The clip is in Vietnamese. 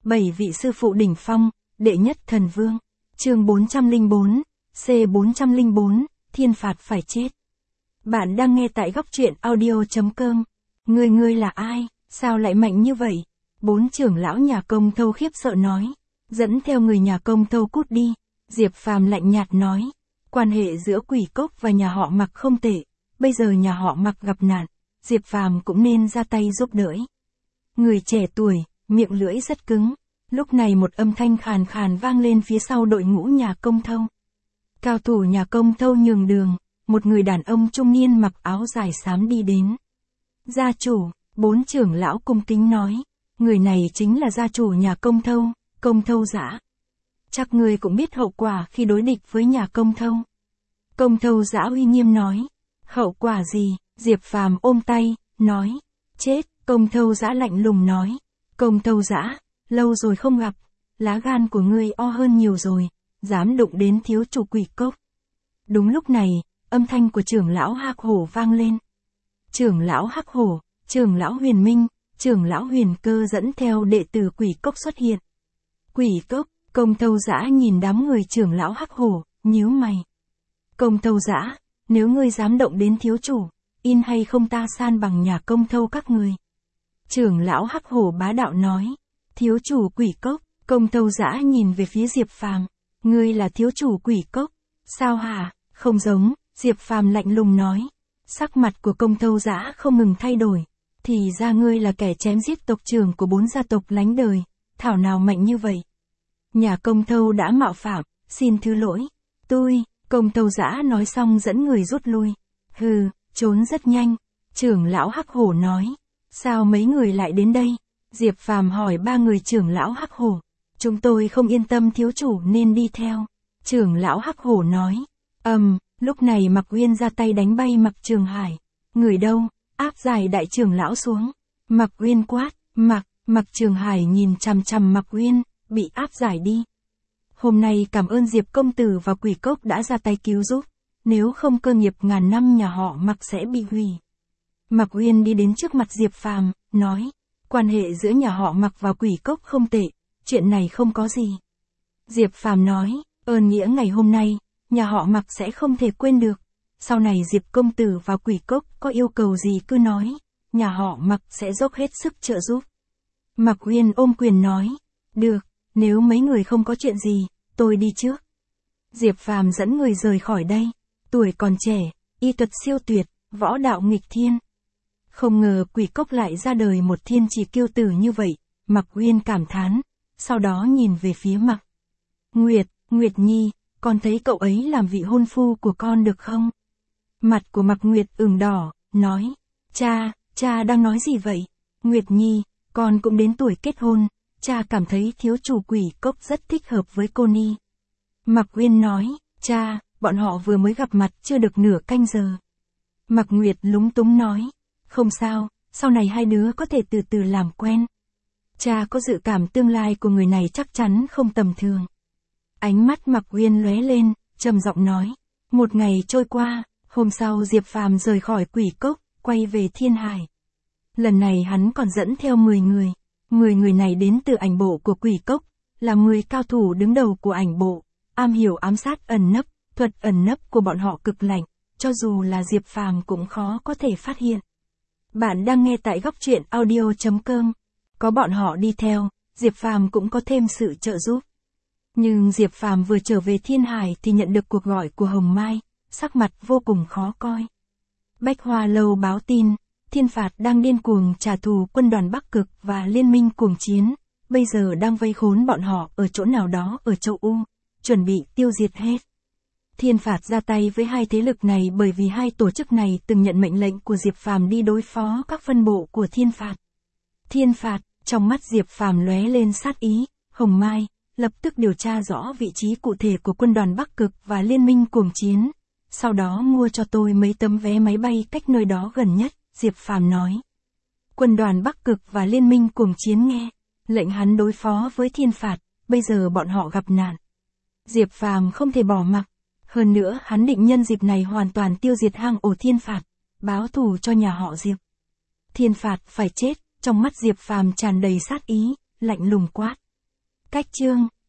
7 vị sư phụ đỉnh phong, đệ nhất thần vương. Chương 404, C404, thiên phạt phải chết. Bạn đang nghe tại góc truyện audio.com. Ngươi là ai, sao lại mạnh như vậy? 4 trưởng lão nhà Công Thâu khiếp sợ nói. Dẫn theo người nhà Công Thâu cút đi. Diệp Phàm lạnh nhạt nói. Quan hệ giữa Quỷ Cốc và nhà họ Mạc không tệ. Bây giờ nhà họ Mạc gặp nạn, Diệp Phàm cũng nên ra tay giúp đỡ. Người trẻ tuổi, miệng lưỡi rất cứng. Lúc này một âm thanh khàn khàn vang lên phía sau đội ngũ nhà Công Thâu. Cao thủ nhà Công Thâu nhường đường, một người đàn ông trung niên mặc áo dài xám đi đến. Gia chủ, 4 trưởng lão cung kính nói. Người này chính là gia chủ nhà Công Thâu, Công Thâu Dã. Chắc người cũng biết hậu quả khi đối địch với nhà Công Thâu. Công Thâu Dã uy nghiêm nói. Hậu quả gì? Diệp Phàm ôm tay, nói. Chết. Công Thâu Dã lạnh lùng nói. Công Thâu Dã, lâu rồi không gặp, lá gan của ngươi o hơn nhiều rồi, dám đụng đến thiếu chủ Quỷ Cốc. Đúng lúc này, âm thanh của trưởng lão Hắc Hổ vang lên. Trưởng lão Hắc Hổ, trưởng lão Huyền Minh, trưởng lão Huyền Cơ dẫn theo đệ tử Quỷ Cốc xuất hiện. Quỷ Cốc, Công Thâu Dã nhìn đám người trưởng lão Hắc Hổ, nhíu mày. Công Thâu Dã, nếu ngươi dám động đến thiếu chủ, in hay không ta san bằng nhà Công Thâu các ngươi. Trưởng lão Hắc Hổ bá đạo nói. Thiếu chủ Quỷ Cốc, Công Thâu Dã nhìn về phía Diệp Phàm. Ngươi là thiếu chủ Quỷ Cốc, sao hả? Không giống, Diệp Phàm lạnh lùng nói. Sắc mặt của Công Thâu Dã không ngừng thay đổi. Thì ra ngươi là kẻ chém giết tộc trưởng của 4 gia tộc lánh đời, thảo nào mạnh như vậy. Nhà Công Thâu đã mạo phạm, xin thứ lỗi. Công Thâu Dã nói xong dẫn người rút lui. Hừ, trốn rất nhanh. Trưởng lão Hắc Hổ nói. Sao mấy người lại đến đây? Diệp Phàm hỏi 3 người trưởng lão Hắc Hổ. Chúng tôi không yên tâm thiếu chủ nên đi theo. Trưởng lão Hắc Hổ nói. Lúc này Mạc Uyên ra tay đánh bay Mạc Trường Hải. Người đâu? Áp giải đại trưởng lão xuống. Mạc Uyên quát. Mạc Trường Hải nhìn chằm chằm Mạc Uyên, bị áp giải đi. Hôm nay cảm ơn Diệp công tử và Quỷ Cốc đã ra tay cứu giúp. Nếu không cơ nghiệp ngàn năm nhà họ Mạc sẽ bị hủy. Mạc Uyên đi đến trước mặt Diệp Phàm, nói. Quan hệ giữa nhà họ Mạc và Quỷ Cốc không tệ, chuyện này không có gì. Diệp Phàm nói, ơn nghĩa ngày hôm nay, nhà họ Mạc sẽ không thể quên được. Sau này Diệp công tử và Quỷ Cốc có yêu cầu gì cứ nói, nhà họ Mạc sẽ dốc hết sức trợ giúp. Mạc Uyên ôm quyền nói, được, nếu mấy người không có chuyện gì, tôi đi trước. Diệp Phàm dẫn người rời khỏi đây, tuổi còn trẻ, y thuật siêu tuyệt, võ đạo nghịch thiên. Không ngờ Quỷ Cốc lại ra đời một thiên chỉ kiêu tử như vậy, Mạc Uyên cảm thán, sau đó nhìn về phía Mạc Nguyệt Nhi, con thấy cậu ấy làm vị hôn phu của con được không? Mặt của Mạc Nguyệt ửng đỏ, nói, cha đang nói gì vậy? Nguyệt Nhi, con cũng đến tuổi kết hôn, cha cảm thấy thiếu chủ Quỷ Cốc rất thích hợp với cô Ni. Mạc Uyên nói, cha, bọn họ vừa mới gặp mặt chưa được nửa canh giờ. Mạc Nguyệt lúng túng nói. Không sao, sau này hai đứa có thể từ từ làm quen. Cha có dự cảm tương lai của người này chắc chắn không tầm thường. Ánh mắt Mạc Uyên lóe lên, trầm giọng nói. Một ngày trôi qua, hôm sau Diệp Phàm rời khỏi Quỷ Cốc, quay về Thiên Hải. Lần này hắn còn dẫn theo 10 người. 10 người này đến từ ảnh bộ của Quỷ Cốc, là 10 cao thủ đứng đầu của ảnh bộ, am hiểu ám sát ẩn nấp, thuật ẩn nấp của bọn họ cực lạnh, cho dù là Diệp Phàm cũng khó có thể phát hiện. Bạn đang nghe tại góc truyện audio.com. Có bọn họ đi theo, Diệp Phàm cũng có thêm sự trợ giúp. Nhưng Diệp Phàm vừa trở về Thiên Hải thì nhận được cuộc gọi của Hồng Mai, sắc mặt vô cùng khó coi. Bách Hoa Lâu báo tin, Thiên Phạt đang điên cuồng trả thù quân đoàn Bắc Cực và liên minh cuồng chiến, bây giờ đang vây khốn bọn họ ở chỗ nào đó ở châu U, chuẩn bị tiêu diệt hết. Thiên Phạt ra tay với hai thế lực này bởi vì hai tổ chức này từng nhận mệnh lệnh của Diệp Phàm đi đối phó các phân bộ của Thiên Phạt. Thiên Phạt, trong mắt Diệp Phàm lóe lên sát ý, Hồng Mai, lập tức điều tra rõ vị trí cụ thể của quân đoàn Bắc Cực và liên minh cuồng chiến. Sau đó mua cho tôi mấy tấm vé máy bay cách nơi đó gần nhất, Diệp Phàm nói. Quân đoàn Bắc Cực và liên minh cuồng chiến nghe, lệnh hắn đối phó với Thiên Phạt, bây giờ bọn họ gặp nạn. Diệp Phàm không thể bỏ mặc. Hơn nữa hắn định nhân dịp này hoàn toàn tiêu diệt hang ổ Thiên Phạt, báo thù cho nhà họ Diệp. Thiên Phạt phải chết, trong mắt Diệp Phàm tràn đầy sát ý, lạnh lùng quát. Cách chương